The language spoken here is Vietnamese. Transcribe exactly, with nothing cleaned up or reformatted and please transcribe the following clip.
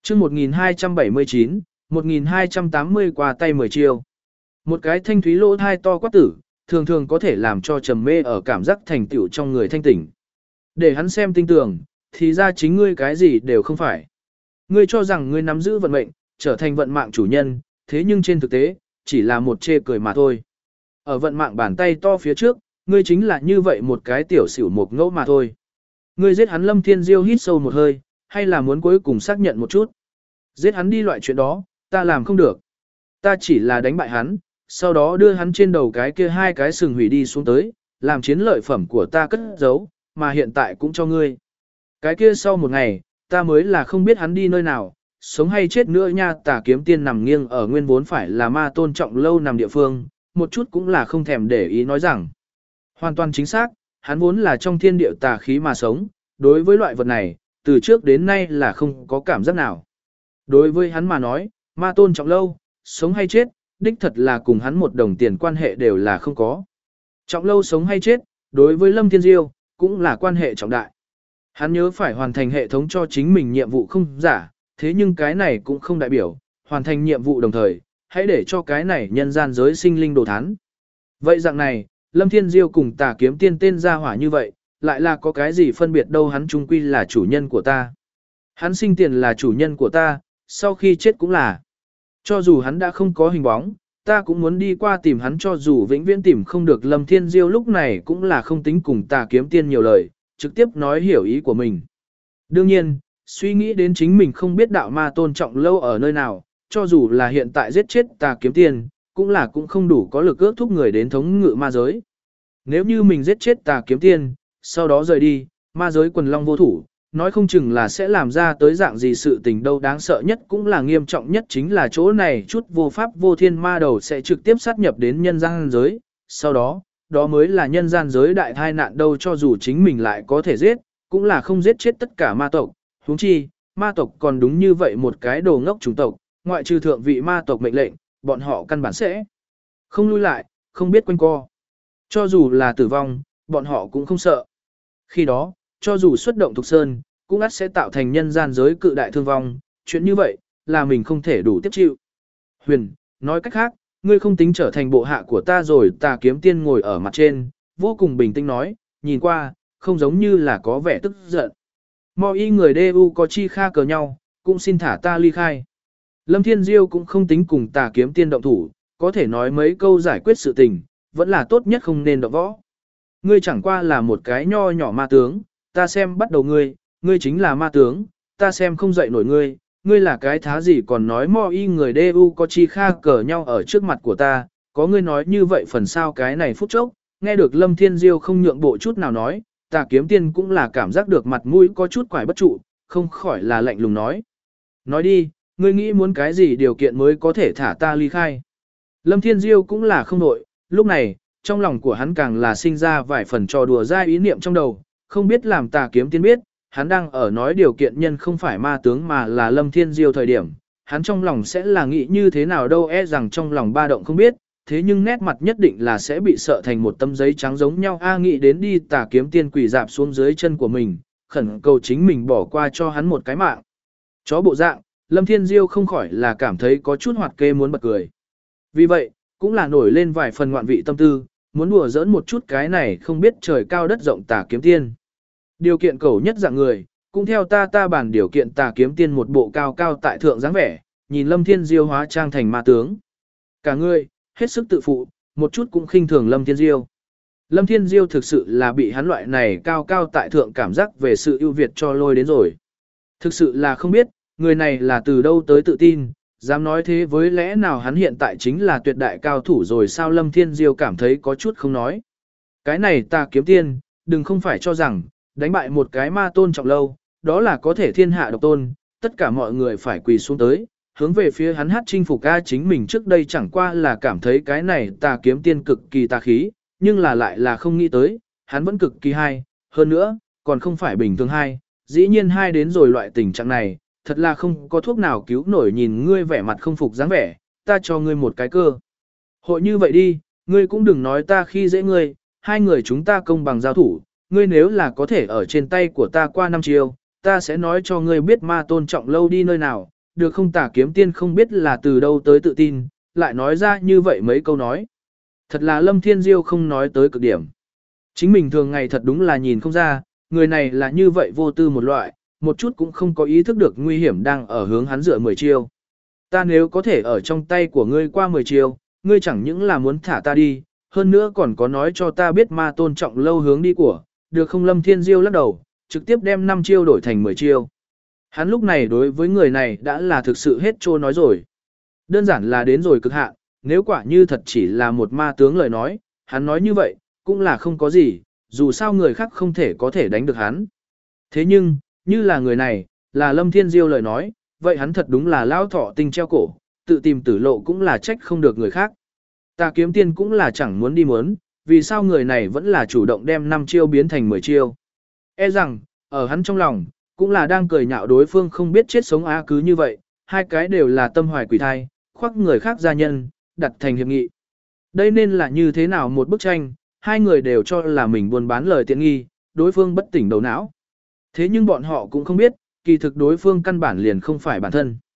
chương một nghìn hai trăm bảy mươi chín, một nghìn hai trăm tám mươi qua tay mười chiêu. Một cái thanh thúy lỗ thai to quát tử, thường thường có thể làm cho trầm mê ở cảm giác thành tựu trong người thanh tỉnh. Để hắn xem tinh tường, thì ra chính ngươi cái gì đều không phải. Ngươi cho rằng ngươi nắm giữ vận mệnh, trở thành vận mạng chủ nhân, thế nhưng trên thực tế, chỉ là một chê cười mà thôi. Ở vận mạng bàn tay to phía trước, ngươi chính là như vậy một cái tiểu xỉu một ngẫu mà thôi. Ngươi giết hắn Lâm Thiên Diêu hít sâu một hơi, hay là muốn cuối cùng xác nhận một chút. Giết hắn đi loại chuyện đó, ta làm không được. Ta chỉ là đánh bại hắn, sau đó đưa hắn trên đầu cái kia hai cái sừng hủy đi xuống tới, làm chiến lợi phẩm của ta cất giấu, mà hiện tại cũng cho ngươi. Cái kia sau một ngày, ta mới là không biết hắn đi nơi nào, sống hay chết nữa nha. Tà Kiếm Tiên nằm nghiêng ở nguyên vốn phải là Ma Tôn Trọng Lâu nằm địa phương, một chút cũng là không thèm để ý nói rằng. Hoàn toàn chính xác, hắn vốn là trong thiên địa tà khí mà sống, đối với loại vật này, từ trước đến nay là không có cảm giác nào. Đối với hắn mà nói, Ma Tôn Trọng Lâu, sống hay chết, đích thật là cùng hắn một đồng tiền quan hệ đều là không có. Trọng Lâu sống hay chết, đối với Lâm Thiên Diêu, cũng là quan hệ trọng đại. Hắn nhớ phải hoàn thành hệ thống cho chính mình nhiệm vụ không giả, thế nhưng cái này cũng không đại biểu, hoàn thành nhiệm vụ đồng thời, hãy để cho cái này nhân gian giới sinh linh đồ thán. Vậy dạng này, Lâm Thiên Diêu cùng Tà Kiếm Tiên tên ra hỏa như vậy, lại là có cái gì phân biệt đâu, hắn chung quy là chủ nhân của ta. Hắn sinh tiền là chủ nhân của ta, sau khi chết cũng là. Cho dù hắn đã không có hình bóng, ta cũng muốn đi qua tìm hắn, cho dù vĩnh viễn tìm không được. Lâm Thiên Diêu lúc này cũng là không tính cùng Tà Kiếm Tiên nhiều lời, trực tiếp nói hiểu ý của mình. Đương nhiên, suy nghĩ đến chính mình không biết đạo Ma Tôn Trọng Lâu ở nơi nào, cho dù là hiện tại giết chết Tà Kiếm Tiên, cũng là cũng không đủ có lực ước thúc người đến thống ngự ma giới. Nếu như mình giết chết Tà Kiếm Tiên, sau đó rời đi, ma giới quần long vô thủ, nói không chừng là sẽ làm ra tới dạng gì sự tình đâu. Đáng sợ nhất cũng là nghiêm trọng nhất chính là chỗ này chút vô pháp vô thiên ma đầu sẽ trực tiếp sát nhập đến nhân gian giới, sau đó, đó mới là nhân gian giới đại tai nạn đâu. Cho dù chính mình lại có thể giết, cũng là không giết chết tất cả ma tộc, huống chi, ma tộc còn đúng như vậy một cái đồ ngốc chủng tộc, ngoại trừ thượng vị ma tộc mệnh lệnh, bọn họ căn bản sẽ không lui lại, không biết quanh co. Cho dù là tử vong, bọn họ cũng không sợ. Khi đó, cho dù xuất động Thục Sơn, cũng ắt sẽ tạo thành nhân gian giới cự đại thương vong, chuyện như vậy, là mình không thể đủ tiếp chịu. Huyền, nói cách khác, ngươi không tính trở thành bộ hạ của ta rồi. Tà Kiếm Tiên ngồi ở mặt trên, vô cùng bình tĩnh nói, nhìn qua, không giống như là có vẻ tức giận. Mọi y người đê u có chi kha cờ nhau, cũng xin thả ta ly khai. Lâm Thiên Diêu cũng không tính cùng Tà Kiếm Tiên động thủ, có thể nói mấy câu giải quyết sự tình, vẫn là tốt nhất không nên động võ. Ngươi chẳng qua là một cái nho nhỏ ma tướng, ta xem bắt đầu ngươi, ngươi chính là ma tướng, ta xem không dậy nổi ngươi, ngươi là cái thá gì còn nói mò y người đê u có chi kha cờ nhau ở trước mặt của ta, có ngươi nói như vậy phần sao cái này phút chốc. Nghe được Lâm Thiên Diêu không nhượng bộ chút nào nói, Tà Kiếm Tiên cũng là cảm giác được mặt mũi có chút quải bất trụ, không khỏi là lạnh lùng nói. Nói đi, ngươi nghĩ muốn cái gì điều kiện mới có thể thả ta ly khai. Lâm Thiên Diêu cũng là không nội, lúc này, trong lòng của hắn càng là sinh ra vài phần trò đùa dai ý niệm trong đầu, không biết làm Tà Kiếm Tiên biết, hắn đang ở nói điều kiện nhân không phải ma tướng mà là Lâm Thiên Diêu thời điểm, hắn trong lòng sẽ là nghĩ như thế nào đâu. E rằng trong lòng ba động không biết, thế nhưng nét mặt nhất định là sẽ bị sợ thành một tấm giấy trắng giống nhau. A nghĩ đến đi, Tà Kiếm Tiên quỳ dạp xuống dưới chân của mình, khẩn cầu chính mình bỏ qua cho hắn một cái mạng. Chó bộ dạng, Lâm Thiên Diêu không khỏi là cảm thấy có chút hoạt kê muốn bật cười. Vì vậy, cũng là nổi lên vài phần ngoạn vị tâm tư, muốn đùa giỡn một chút cái này không biết trời cao đất rộng Tà Kiếm Tiên. Điều kiện cầu nhất dạng người, cũng theo ta ta bản điều kiện. Tà Kiếm Tiên một bộ cao cao tại thượng dáng vẻ, nhìn Lâm Thiên Diêu hóa trang thành ma tướng. Cả người, hết sức tự phụ, một chút cũng khinh thường Lâm Thiên Diêu. Lâm Thiên Diêu thực sự là bị hắn loại này cao cao tại thượng cảm giác về sự ưu việt cho lôi đến rồi. Thực sự là không biết, người này là từ đâu tới tự tin, dám nói thế, với lẽ nào hắn hiện tại chính là tuyệt đại cao thủ rồi sao? Lâm Thiên Diêu cảm thấy có chút không nói. Cái này Tà Kiếm Tiên, đừng không phải cho rằng, đánh bại một cái Ma Tôn Trọng Lâu, đó là có thể thiên hạ độc tôn, tất cả mọi người phải quỳ xuống tới, hướng về phía hắn hát chinh phục. Ca chính mình trước đây chẳng qua là cảm thấy cái này Tà Kiếm Tiên cực kỳ tà khí, nhưng là lại là không nghĩ tới, hắn vẫn cực kỳ hay, hơn nữa, còn không phải bình thường hay, dĩ nhiên hay đến rồi loại tình trạng này, thật là không có thuốc nào cứu nổi. Nhìn ngươi vẻ mặt không phục dáng vẻ, ta cho ngươi một cái cơ hội như vậy đi, ngươi cũng đừng nói ta khi dễ ngươi, hai người chúng ta công bằng giao thủ, ngươi nếu là có thể ở trên tay của ta qua năm chiêu, ta sẽ nói cho ngươi biết Ma Tôn Trọng Lâu đi nơi nào, được không tả kiếm tiên không biết là từ đâu tới tự tin, lại nói ra như vậy mấy câu nói. Thật là Lâm Thiên Diêu không nói tới cực điểm. Chính mình thường ngày thật đúng là nhìn không ra, người này là như vậy vô tư một loại, một chút cũng không có ý thức được nguy hiểm đang ở hướng hắn dựa mười chiêu. Ta nếu có thể ở trong tay của ngươi qua mười chiêu, ngươi chẳng những là muốn thả ta đi, hơn nữa còn có nói cho ta biết ma tôn trọng lâu hướng đi của, được không? Lâm Thiên Diêu lắc đầu, trực tiếp đem năm chiêu đổi thành mười chiêu. Hắn lúc này đối với người này đã là thực sự hết trô nói rồi. Đơn giản là đến rồi cực hạn, nếu quả như thật chỉ là một ma tướng lời nói, hắn nói như vậy, cũng là không có gì, dù sao người khác không thể có thể đánh được hắn. Thế nhưng, như là người này, là Lâm Thiên Diêu lời nói, vậy hắn thật đúng là lao thọ tinh treo cổ, tự tìm tử lộ cũng là trách không được người khác. Tà kiếm tiên cũng là chẳng muốn đi muốn, vì sao người này vẫn là chủ động đem năm chiêu biến thành mười chiêu. E rằng, ở hắn trong lòng, cũng là đang cười nhạo đối phương không biết chết sống á cứ như vậy, hai cái đều là tâm hoài quỷ thai, khoác người khác gia nhân, đặt thành hiệp nghị. Đây nên là như thế nào một bức tranh, hai người đều cho là mình buôn bán lời tiện nghi, đối phương bất tỉnh đầu não. Thế nhưng bọn họ cũng không biết, kỳ thực đối phương căn bản liền không phải bản thân.